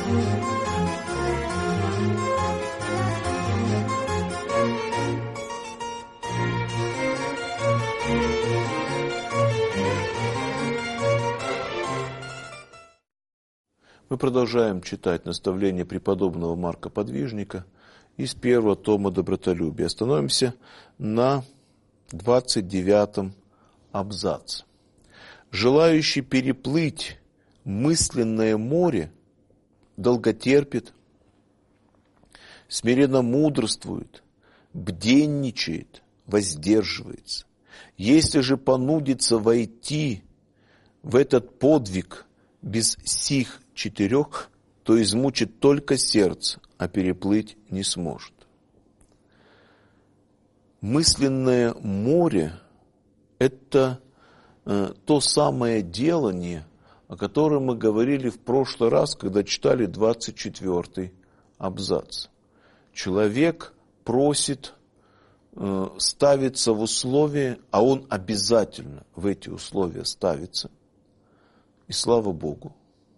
Мы продолжаем читать наставления преподобного Марка Подвижника из первого тома «Добротолюбия». Остановимся на 29 абзаце. «Желающий переплыть мысленное море долготерпит, смиренно мудрствует, бденничает, воздерживается. Если же понудится войти в этот подвиг без сих 4, то измучит только сердце, а переплыть не сможет». Мысленное море – это то самое делание, о котором мы говорили в прошлый раз, когда читали 24 абзац. Человек просит ставиться в условия, а он обязательно в эти условия ставится. И слава Богу.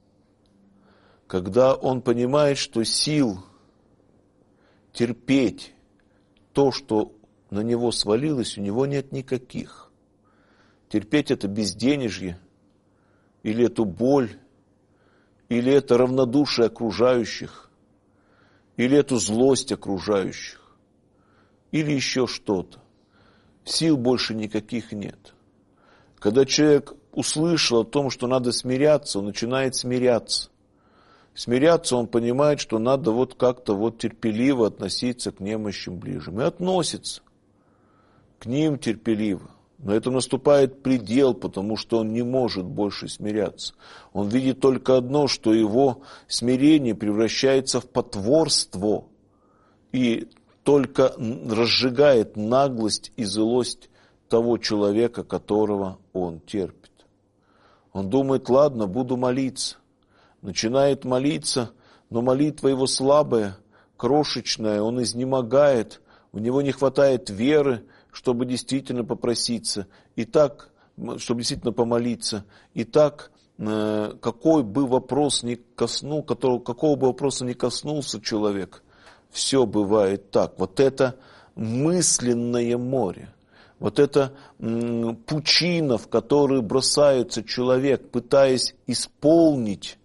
Когда он понимает, что сил терпеть то, что на него свалилось, у него нет никаких. Терпеть это безденежье, или эту боль, или это равнодушие окружающих, или эту злость окружающих, или еще что-то. Сил больше никаких нет. Когда человек услышал о том, что надо смиряться, он начинает смиряться. Смиряться он понимает, что надо вот как-то вот терпеливо относиться к немощам ближним. И относится к ним терпеливо. Но это наступает предел, потому что он не может больше смиряться. Он видит только одно, что его смирение превращается в потворство и только разжигает наглость и злость того человека, которого он терпит. Он думает: ладно, буду молиться. Начинает молиться, но молитва его слабая, крошечная, он изнемогает, у него не хватает веры, чтобы действительно попроситься, и так, чтобы действительно помолиться. И так, какой бы вопрос ни коснулся, какого бы вопроса ни коснулся человек, все бывает так. Вот это мысленное море, вот это пучина, в которую бросается человек, пытаясь исполнить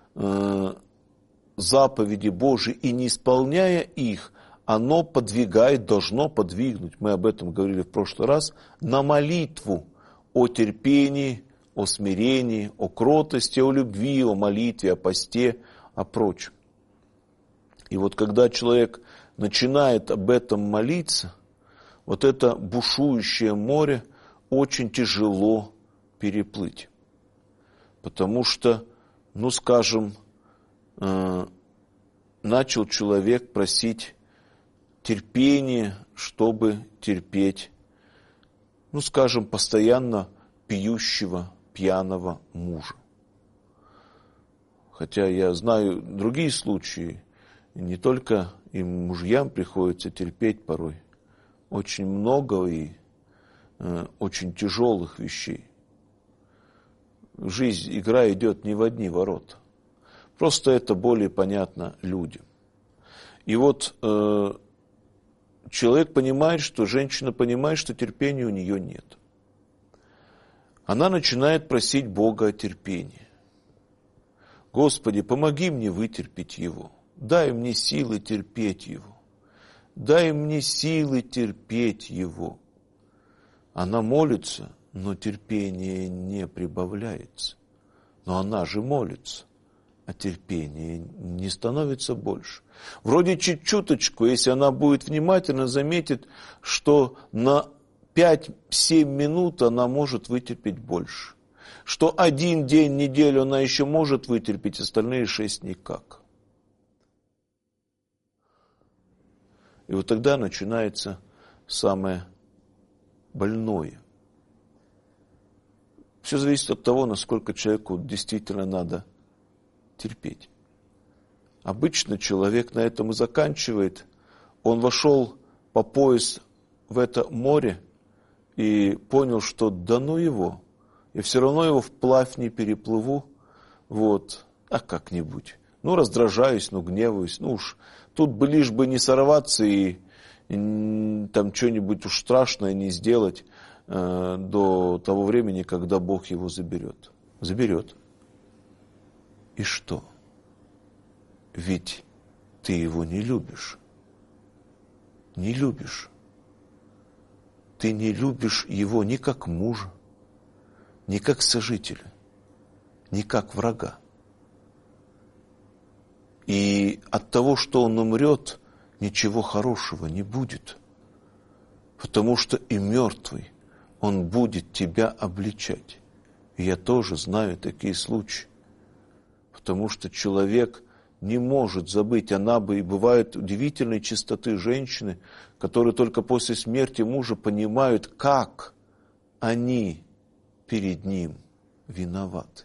заповеди Божьи и не исполняя их, оно подвигает, должно подвигнуть, мы об этом говорили в прошлый раз, на молитву о терпении, о смирении, о кротости, о любви, о молитве, о посте, о прочем. И вот когда человек начинает об этом молиться, вот это бушующее море очень тяжело переплыть. Потому что, скажем, начал человек просить терпение, чтобы терпеть, скажем, постоянно пьющего, пьяного мужа. Хотя я знаю другие случаи, не только и мужьям приходится терпеть порой очень много и очень тяжелых вещей. Жизнь, игра идет не в одни ворота. Просто это более понятно людям. И вот человек понимает, что женщина понимает, что терпения у нее нет. Она начинает просить Бога о терпении. Господи, помоги мне вытерпеть его. Дай мне силы терпеть его. Дай мне силы терпеть его. Она молится, но терпение не прибавляется. Но она же молится, а терпение не становится больше. Вроде чуть-чуточку, если она будет внимательно, заметит, что на 5-7 минут она может вытерпеть больше. Что один день, неделю она еще может вытерпеть, остальные 6 никак. И вот тогда начинается самое больное. Все зависит от того, насколько человеку действительно надо терпеть. Обычно человек на этом и заканчивает. Он вошел по пояс в это море и понял, что да ну его, я все равно его вплавь не переплыву, а как-нибудь. раздражаюсь, гневаюсь. Уж тут бы лишь бы не сорваться и там что-нибудь уж страшное не сделать до того времени, когда Бог его заберет. Заберет. И что? Ведь ты его не любишь. Не любишь. Ты не любишь его ни как мужа, ни как сожителя, ни как врага. И от того, что он умрет, ничего хорошего не будет. Потому что и мертвый, он будет тебя обличать. И я тоже знаю такие случаи. Потому что человек не может забыть. И бывают удивительной чистоты женщины, которые только после смерти мужа понимают, как они перед ним виноваты.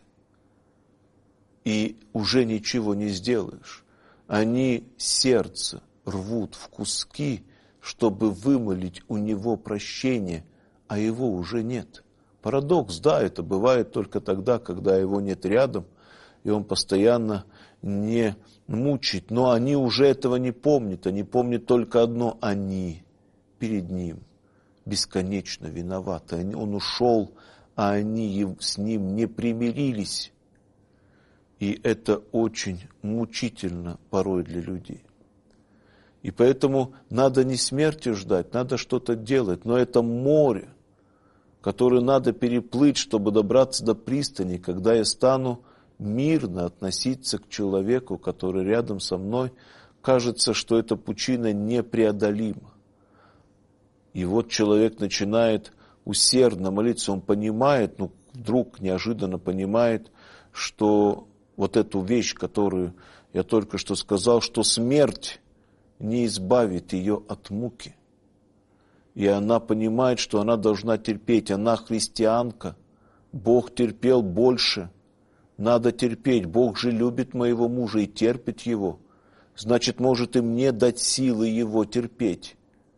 И уже ничего не сделаешь. Они сердце рвут в куски, чтобы вымолить у него прощение, а его уже нет. Парадокс, да, это бывает только тогда, когда его нет рядом, и он постоянно не мучает. Но они уже этого не помнят. Они помнят только одно: они перед ним бесконечно виноваты. Он ушел, а они с ним не примирились. И это очень мучительно порой для людей. И поэтому надо не смерти ждать, надо что-то делать. Но это море, которое надо переплыть, чтобы добраться до пристани, когда я стану мирно относиться к человеку, который рядом со мной. Кажется, что эта пучина непреодолима. И вот человек начинает усердно молиться, он понимает, вдруг неожиданно понимает, что вот эту вещь, которую я только что сказал, что смерть не избавит ее от муки. И она понимает, что она должна терпеть. Она христианка. Бог терпел больше. Надо терпеть. Бог же любит моего мужа и терпит его. Значит, может и мне дать силы его терпеть.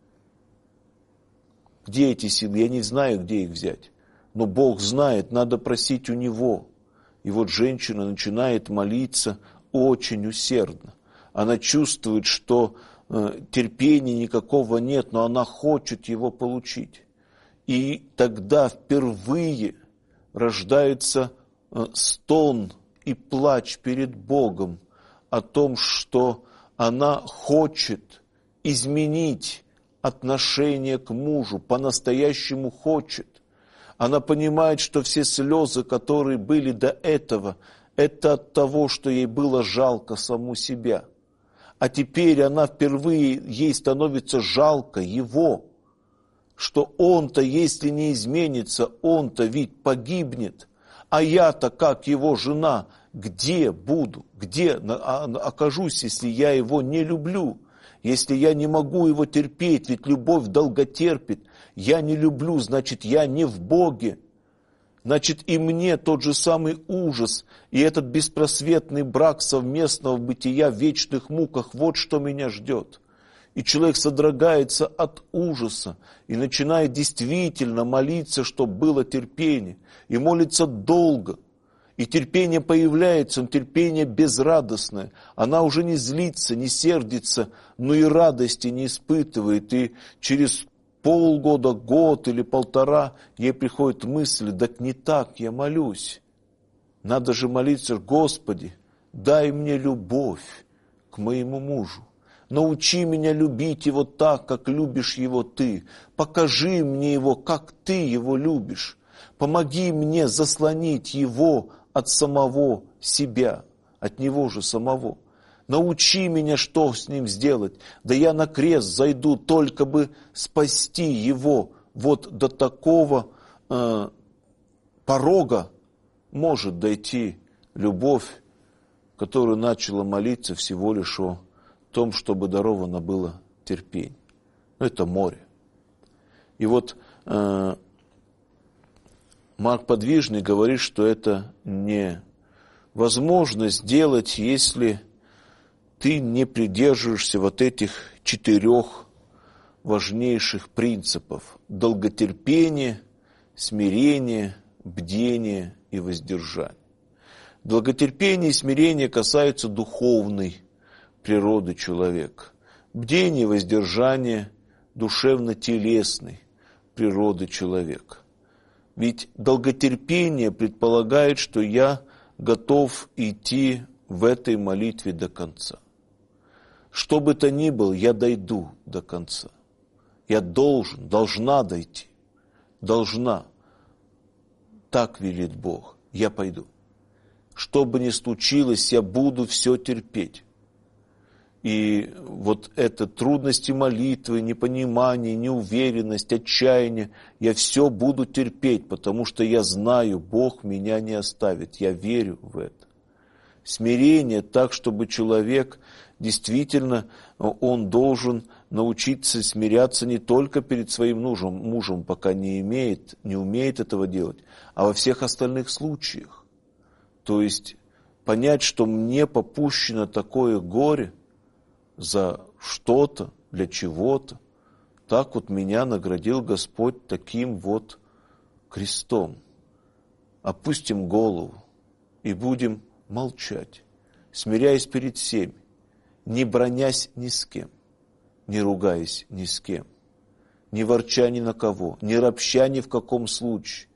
Где эти силы? Я не знаю, где их взять. Но Бог знает, надо просить у Него. И вот женщина начинает молиться очень усердно. Она чувствует, что терпения никакого нет, но она хочет его получить. И тогда впервые рождается стон и плач перед Богом о том, что она хочет изменить отношение к мужу, по-настоящему хочет. Она понимает, что все слезы, которые были до этого, это от того, что ей было жалко саму себя. А теперь она впервые, ей становится жалко его, что он-то, если не изменится, он-то ведь погибнет. А я-то, как его жена, где буду, где окажусь, если я его не люблю? Если я не могу его терпеть, ведь любовь долготерпит. Я не люблю, значит, я не в Боге. Значит, и мне тот же самый ужас, и этот беспросветный брак совместного бытия в вечных муках, вот что меня ждет. И человек содрогается от ужаса и начинает действительно молиться, чтобы было терпение. И молится долго. И терпение появляется, но терпение безрадостное. Она уже не злится, не сердится, но и радости не испытывает. И через полгода, год или полтора ей приходит мысль: так не так я молюсь. Надо же молиться: Господи, дай мне любовь к моему мужу. Научи меня любить его так, как любишь его ты. Покажи мне его, как ты его любишь. Помоги мне заслонить его от самого себя, от него же самого. Научи меня, что с ним сделать. Да я на крест зайду, только бы спасти его. Вот до такого порога может дойти любовь, которую начала молиться всего лишь о том, чтобы даровано было терпение. Это море. И вот Марк Подвижный говорит, что это невозможно сделать, если ты не придерживаешься вот этих 4 важнейших принципов: долготерпение, смирение, бдение и воздержание. Долготерпение и смирение касаются духовной природы человека. Бдение и воздержание душевно-телесной природы человека. Ведь долготерпение предполагает, что я готов идти в этой молитве до конца. Что бы то ни было, я дойду до конца. Я должна дойти. Должна. Так велит Бог. Я пойду. Что бы ни случилось, я буду все терпеть. И вот это трудности молитвы, непонимание, неуверенность, отчаяние, я все буду терпеть, потому что я знаю, Бог меня не оставит, я верю в это. Смирение так, чтобы человек действительно, он должен научиться смиряться не только перед своим мужем, пока не умеет этого делать, а во всех остальных случаях. То есть понять, что мне попущено такое горе за что-то, для чего-то. Так вот меня наградил Господь таким вот крестом. Опустим голову и будем молчать, смиряясь перед всеми, не бранясь ни с кем, не ругаясь ни с кем, не ворча ни на кого, не ропща ни в каком случае.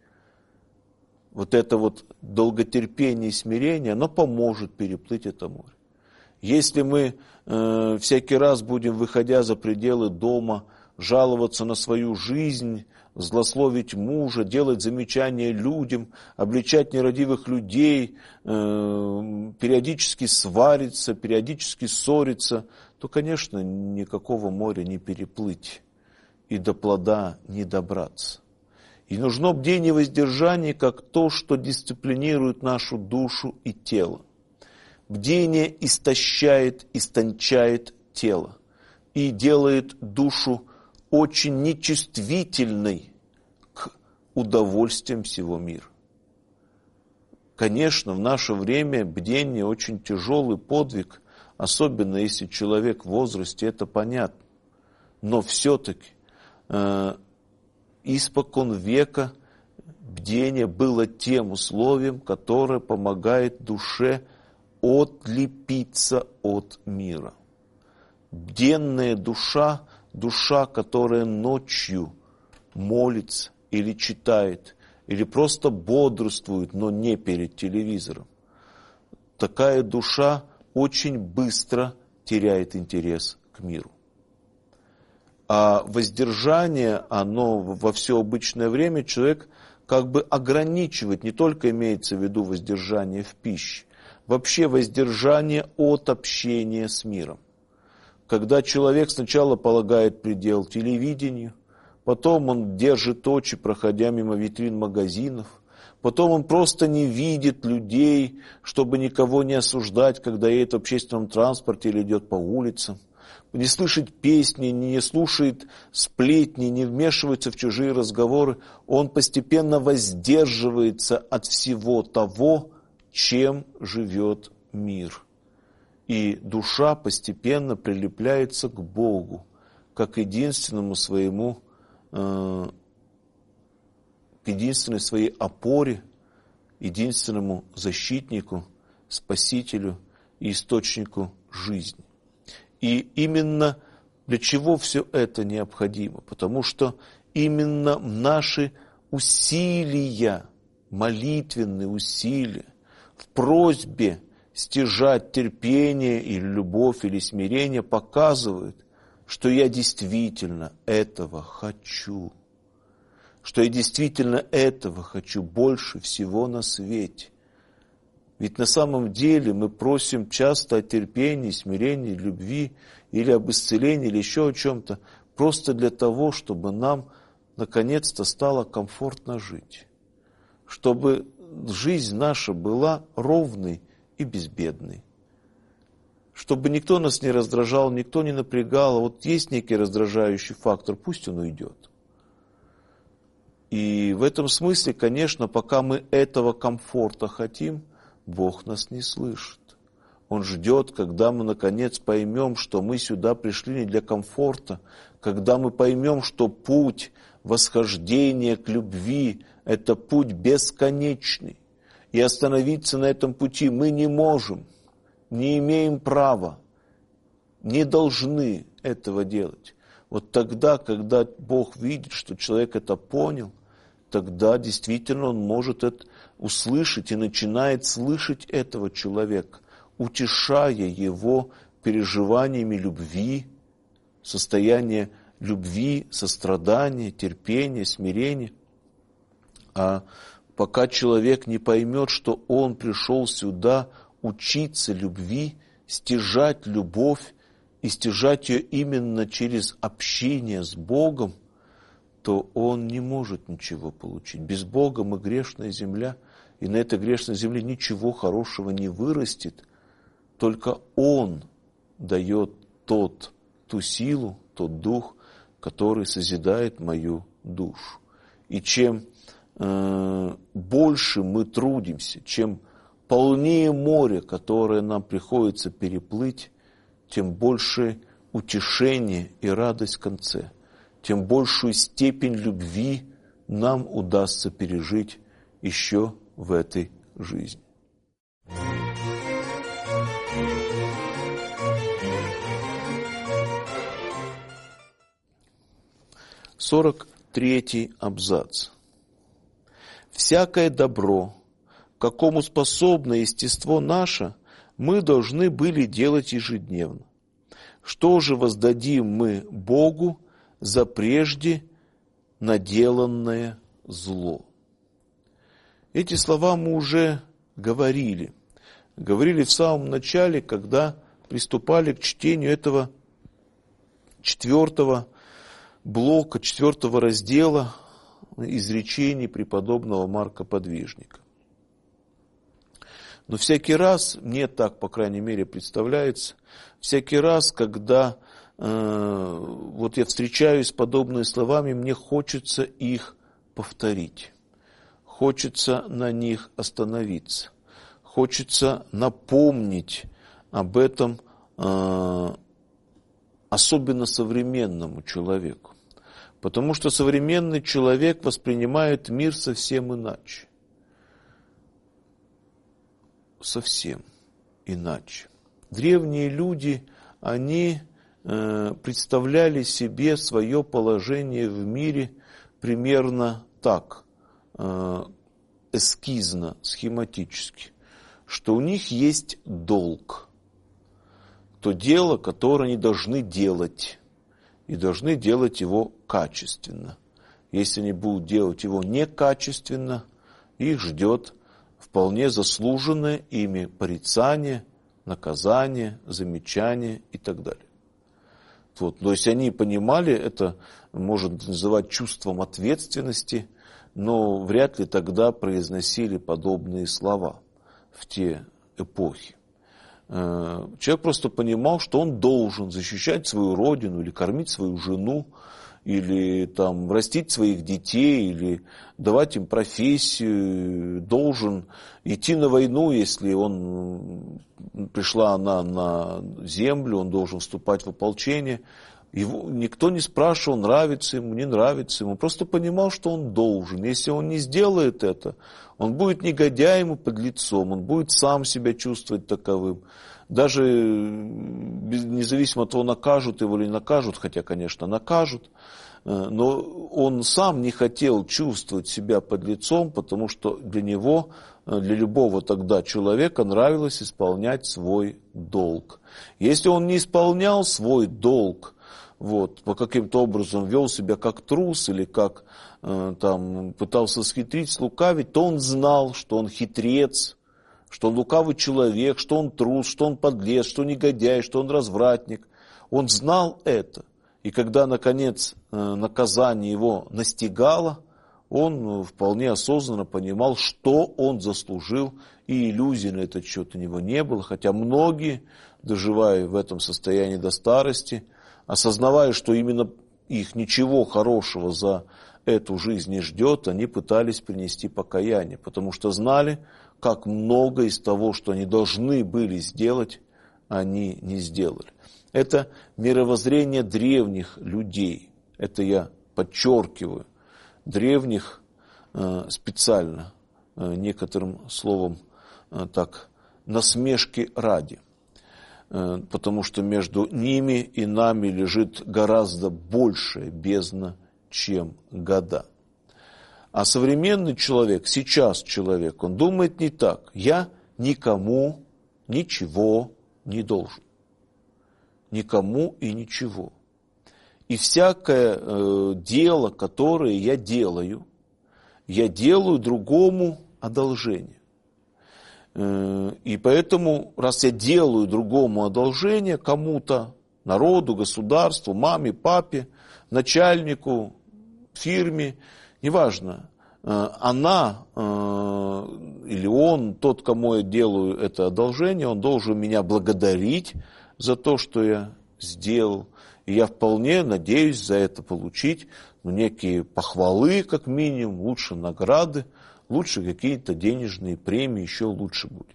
Вот это вот долготерпение и смирение, оно поможет переплыть это море. Если мы всякий раз будем, выходя за пределы дома, жаловаться на свою жизнь, злословить мужа, делать замечания людям, обличать нерадивых людей, периодически свариться, периодически ссориться, то, конечно, никакого моря не переплыть и до плода не добраться. И нужно бдение и воздержание как то, что дисциплинирует нашу душу и тело. Бдение истончает тело и делает душу очень нечувствительной к удовольствиям всего мира. Конечно, в наше время бдение очень тяжелый подвиг, особенно если человек в возрасте, это понятно. Но все-таки испокон века бдение было тем условием, которое помогает душе отлепиться от мира. Бденная душа, душа, которая ночью молится или читает, или просто бодрствует, но не перед телевизором. Такая душа очень быстро теряет интерес к миру. А воздержание, оно во все обычное время человек как бы ограничивает, не только имеется в виду воздержание в пище, вообще воздержание от общения с миром. Когда человек сначала полагает предел телевидению, потом он держит очи, проходя мимо витрин магазинов, потом он просто не видит людей, чтобы никого не осуждать, когда едет в общественном транспорте или идет по улицам, не слышит песни, не слушает сплетни, не вмешивается в чужие разговоры, он постепенно воздерживается от всего того, чем живет мир. И душа постепенно прилепляется к Богу, как к единственному к единственной своей опоре, единственному защитнику, спасителю и источнику жизни. И именно для чего все это необходимо? Потому что именно наши усилия, молитвенные усилия, в просьбе стяжать терпение или любовь или смирение показывают, что я действительно этого хочу. Что я действительно этого хочу больше всего на свете. Ведь на самом деле мы просим часто о терпении, смирении, любви или об исцелении, или еще о чем-то, просто для того, чтобы нам наконец-то стало комфортно жить. Чтобы жизнь наша была ровной и безбедной. Чтобы никто нас не раздражал, никто не напрягал. А вот есть некий раздражающий фактор, пусть он уйдет. И в этом смысле, конечно, пока мы этого комфорта хотим, Бог нас не слышит. Он ждет, когда мы наконец поймем, что мы сюда пришли не для комфорта, когда мы поймем, что путь восхождения к любви – это путь бесконечный. и остановиться на этом пути мы не можем, не имеем права, не должны этого делать. Вот тогда, когда Бог видит, что человек это понял, тогда действительно он может это услышать и начинает слышать этого человека, утешая его переживаниями любви, состояние любви, сострадания, терпения, смирения. А пока человек не поймет, что он пришел сюда учиться любви, стяжать любовь и стяжать ее именно через общение с Богом, то он не может ничего получить. Без Бога мы грешная земля, и на этой грешной земле ничего хорошего не вырастет. Только Он дает ту силу, тот дух, который созидает мою душу. И чем больше мы трудимся, чем полнее море, которое нам приходится переплыть, тем больше утешение и радость в конце, тем большую степень любви нам удастся пережить еще в этой жизни. Сорок третий абзац. «Всякое добро, какому способно естество наше, мы должны были делать ежедневно. Что же воздадим мы Богу за прежде наделанное зло?» Эти слова мы уже говорили. Говорили в самом начале, когда приступали к чтению этого 4 блока, 4 раздела изречений преподобного Марка Подвижника. Но всякий раз, мне так, по крайней мере, представляется, всякий раз, когда вот я встречаюсь с подобными словами, мне хочется их повторить. Хочется на них остановиться. Хочется напомнить об этом особенно современному человеку. Потому что современный человек воспринимает мир совсем иначе. Совсем иначе. Древние люди, они представляли себе свое положение в мире примерно так, эскизно, схематически, что у них есть долг, то дело, которое они должны делать, и должны делать его качественно. Если они будут делать его некачественно, их ждет вполне заслуженное ими порицание, наказание, замечание и так далее. Вот. То есть они понимали, это можно называть чувством ответственности, но вряд ли тогда произносили подобные слова в те эпохи. Человек просто понимал, что он должен защищать свою родину, или кормить свою жену, или там растить своих детей, или давать им профессию, должен идти на войну, если пришла она на землю, он должен вступать в ополчение. Его никто не спрашивал, нравится ему, не нравится ему. Просто понимал, что он должен. Если он не сделает это, он будет негодяем и подлецом, он будет сам себя чувствовать таковым. Даже независимо от того, накажут его или не накажут, хотя, конечно, накажут, но он сам не хотел чувствовать себя подлецом, потому что для него, для любого тогда человека нравилось исполнять свой долг. Если он не исполнял свой долг, по каким-то образом вел себя как трус или как пытался схитрить, слукавить, то он знал, что он хитрец, что он лукавый человек, что он трус, что он подлец, что он негодяй, что он развратник. Он знал это. И когда, наконец, наказание его настигало, он вполне осознанно понимал, что он заслужил, и иллюзий на этот счет у него не было. Хотя многие, доживая в этом состоянии до старости, осознавая, что именно их ничего хорошего за эту жизнь не ждет, они пытались принести покаяние, потому что знали, как много из того, что они должны были сделать, они не сделали. Это мировоззрение древних людей, это я подчеркиваю, древних специально, некоторым словом так, насмешки ради. Потому что между ними и нами лежит гораздо большая бездна, чем года. А современный человек, сейчас человек, он думает не так. Я никому ничего не должен. Никому и ничего. И всякое дело, которое я делаю другому одолжение. И поэтому, раз я делаю другому одолжение, кому-то, народу, государству, маме, папе, начальнику, фирме, неважно, она или он, тот, кому я делаю это одолжение, он должен меня благодарить за то, что я сделал. И я вполне надеюсь за это получить некие похвалы, как минимум, лучше награды, лучше какие-то денежные премии, еще лучше будет.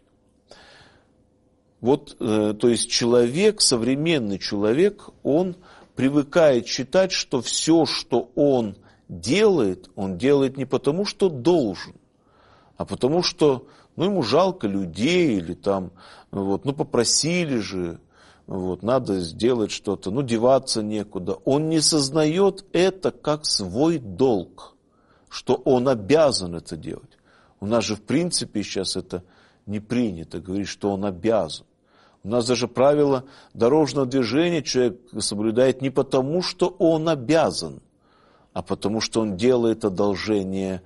Вот, то есть человек, современный человек, он привыкает считать, что все, что он делает не потому, что должен, а потому что ему жалко людей, или там, попросили же, надо сделать что-то, деваться некуда. Он не сознает это как свой долг, что он обязан это делать. У нас же в принципе сейчас это не принято говорить, что он обязан. У нас даже правила дорожного движения человек соблюдает не потому, что он обязан, а потому что он делает одолжение,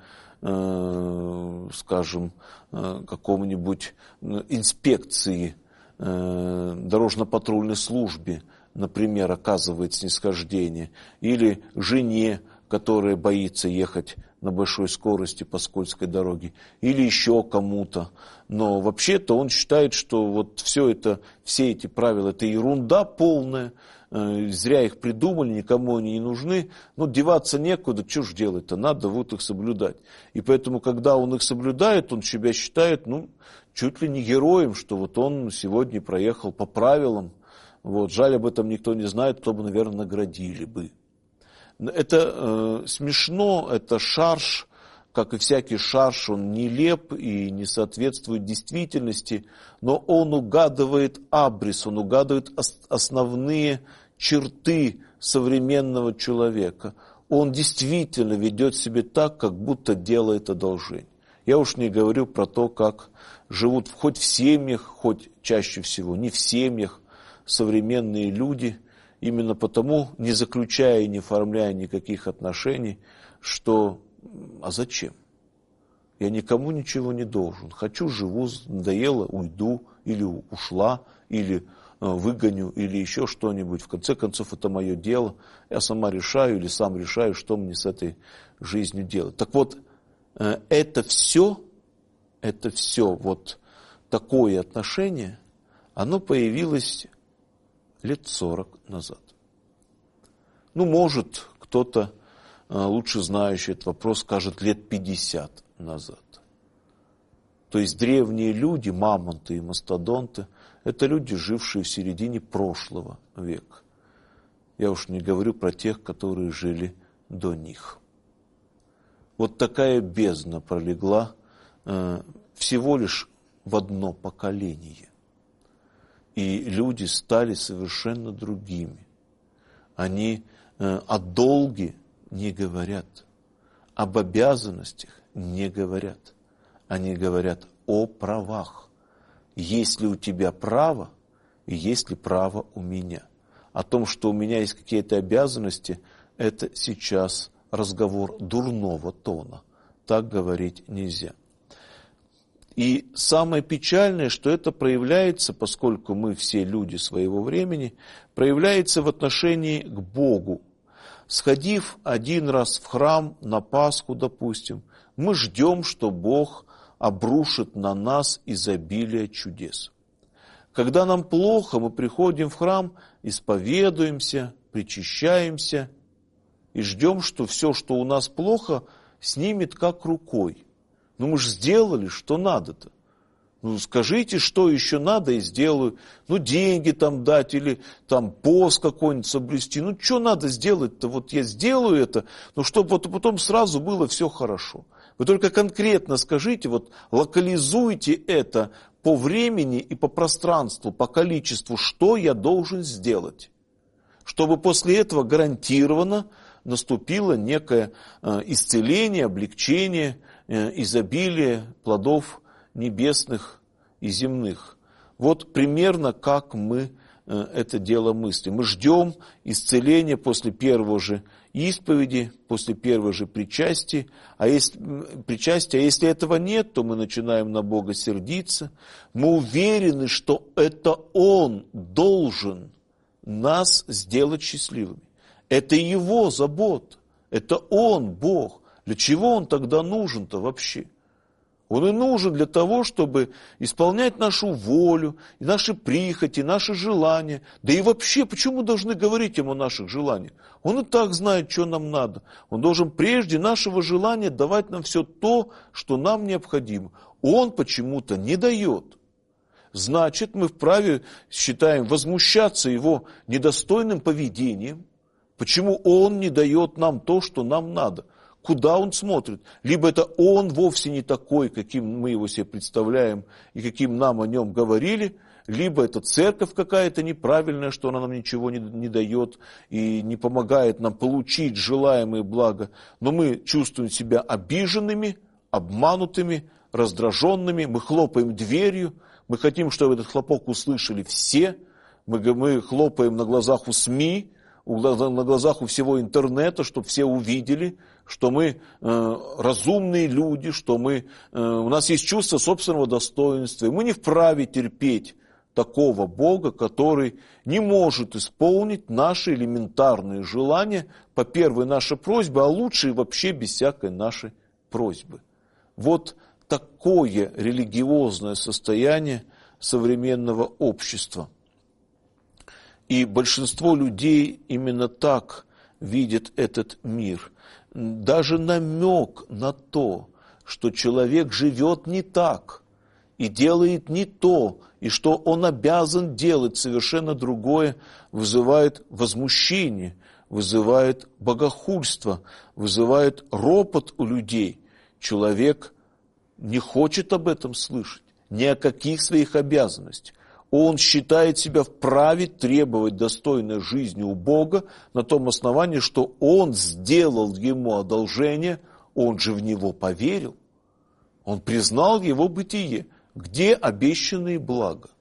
скажем, какому-нибудь инспекции, дорожно-патрульной службе, например, оказывает снисхождение, или жене, которая боится ехать на большой скорости по скользкой дороге, или еще кому-то. Но вообще-то он считает, что все эти правила, это ерунда полная, зря их придумали, никому они не нужны, деваться некуда, что ж делать-то, надо их соблюдать. И поэтому, когда он их соблюдает, он себя считает, чуть ли не героем, что он сегодня проехал по правилам. Жаль, об этом никто не знает, то бы, наверное, наградили бы. Это смешно, это шарж, как и всякий шарж, он нелеп и не соответствует действительности, но он угадывает абрис, он угадывает основные черты современного человека. Он действительно ведет себя так, как будто делает одолжение. Я уж не говорю про то, как живут хоть в семьях, хоть чаще всего не в семьях современные люди, именно потому, не заключая и не оформляя никаких отношений, что а зачем? Я никому ничего не должен. Хочу, живу, надоело, уйду, или ушла, или выгоню, или еще что-нибудь. В конце концов, это мое дело. Я сама решаю или сам решаю, что мне с этой жизнью делать. Так вот, это все такое отношение, оно появилось лет 40 назад. Может, кто-то, лучше знающий этот вопрос, скажет лет 50 назад. То есть древние люди, мамонты и мастодонты, это люди, жившие в середине прошлого века. Я уж не говорю про тех, которые жили до них. Вот такая бездна пролегла всего лишь в одно поколение. И люди стали совершенно другими. Они о долге не говорят, об обязанностях не говорят. Они говорят о правах. Есть ли у тебя право, и есть ли право у меня. О том, что у меня есть какие-то обязанности, это сейчас разговор дурного тона. Так говорить нельзя. И самое печальное, что это проявляется, поскольку мы все люди своего времени, проявляется в отношении к Богу. Сходив один раз в храм на Пасху, допустим, мы ждем, что Бог обрушит на нас изобилие чудес. Когда нам плохо, мы приходим в храм, исповедуемся, причащаемся и ждем, что все, что у нас плохо, снимет как рукой. Но мы же сделали, что надо-то. Скажите, что еще надо, и сделаю. Деньги там дать, или там пост какой-нибудь соблюсти. Что надо сделать-то? Я сделаю это, чтобы потом сразу было все хорошо. Вы только конкретно скажите, вот локализуйте это по времени и по пространству, по количеству, что я должен сделать, чтобы после этого гарантированно наступило некое исцеление, облегчение, изобилие плодов небесных и земных. Вот примерно как мы это дело мыслим. Мы ждем исцеления после первого же исповеди, после первого же причастия. А если этого нет, то мы начинаем на Бога сердиться. Мы уверены, что это Он должен нас сделать счастливыми. Это Его забота. Это Он, Бог. Для чего Он тогда нужен-то вообще? Он и нужен для того, чтобы исполнять нашу волю, и наши прихоти, наши желания. Да и вообще, почему мы должны говорить Ему о наших желаниях? Он и так знает, что нам надо. Он должен прежде нашего желания давать нам все то, что нам необходимо. Он почему-то не дает. Значит, мы вправе, считаем, возмущаться Его недостойным поведением. Почему Он не дает нам то, что нам надо? Куда Он смотрит? Либо это Он вовсе не такой, каким мы Его себе представляем и каким нам о Нем говорили, либо это церковь какая-то неправильная, что она нам ничего не дает и не помогает нам получить желаемые блага. Но мы чувствуем себя обиженными, обманутыми, раздраженными, мы хлопаем дверью, мы хотим, чтобы этот хлопок услышали все, мы хлопаем на глазах у СМИ, на глазах у всего интернета, чтобы все увидели, что мы разумные люди, что у нас есть чувство собственного достоинства, и мы не вправе терпеть такого Бога, который не может исполнить наши элементарные желания по первой нашей просьбе, а лучше и вообще без всякой нашей просьбы. Вот такое религиозное состояние современного общества. И большинство людей именно так видят этот мир. Даже намек на то, что человек живет не так и делает не то, и что он обязан делать совершенно другое, вызывает возмущение, вызывает богохульство, вызывает ропот у людей. Человек не хочет об этом слышать, ни о каких своих обязанностях. Он считает себя вправе требовать достойной жизни у Бога на том основании, что Он сделал ему одолжение, он же в него поверил. Он признал его бытие. Где обещанные блага?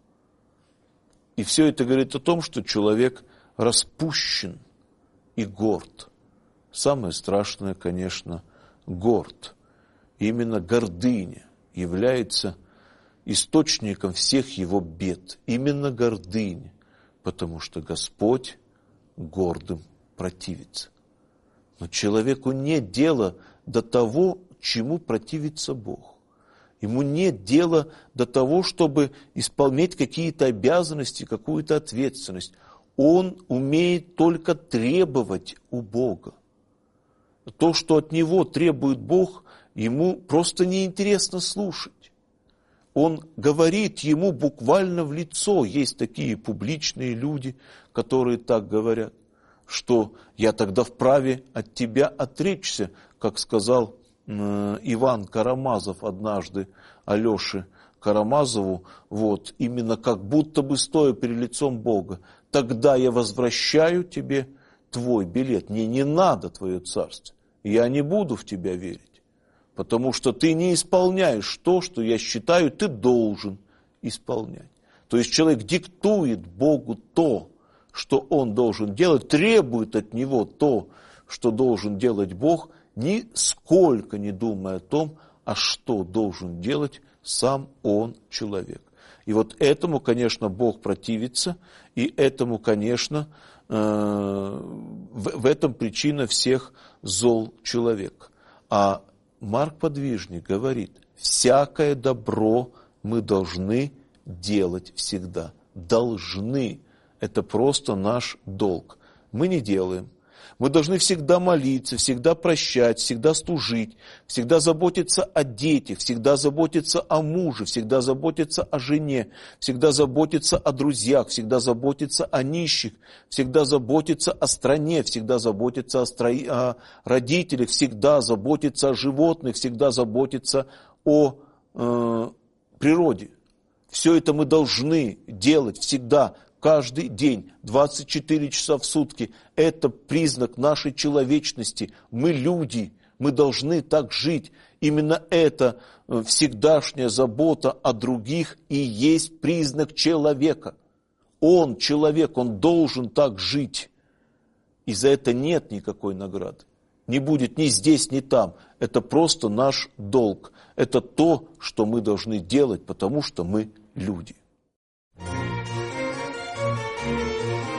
И все это говорит о том, что человек распущен и горд. Самое страшное, конечно, горд. Именно гордыня является источником всех его бед. Именно гордыня, потому что Господь гордым противится. Но человеку нет дела до того, чему противится Бог. Ему нет дела до того, чтобы исполнять какие-то обязанности, какую-то ответственность. Он умеет только требовать у Бога. То, что от него требует Бог, ему просто неинтересно слушать. Он говорит ему буквально в лицо. Есть такие публичные люди, которые так говорят, что я тогда вправе от тебя отречься, как сказал Иван Карамазов однажды Алёше Карамазову, вот, именно как будто бы стоя перед лицом Бога. Тогда я возвращаю тебе твой билет. Мне не надо твое царство. Я не буду в тебя верить. Потому что ты не исполняешь то, что я считаю, ты должен исполнять. То есть человек диктует Богу то, что он должен делать, требует от него то, что должен делать Бог, нисколько не думая о том, а что должен делать сам он, человек. И вот этому, конечно, Бог противится, и этому, конечно, в этом причина всех зол человека. А Марк Подвижник говорит, всякое добро мы должны делать всегда. Должны. Это просто наш долг. Мы не делаем. Мы должны всегда молиться, всегда прощать, всегда служить, всегда заботиться о детях, всегда заботиться о муже, всегда заботиться о жене, всегда заботиться о друзьях, всегда заботиться о нищих, всегда заботиться о стране, всегда заботиться о родителях, всегда заботиться о животных, всегда заботиться о природе. Все это мы должны делать всегда, каждый день, 24 часа в сутки. Это признак нашей человечности. Мы люди, мы должны так жить. Именно это всегдашняя забота о других и есть признак человека. Он человек, он должен так жить. И за это нет никакой награды. Не будет ни здесь, ни там. Это просто наш долг. Это то, что мы должны делать, потому что мы люди.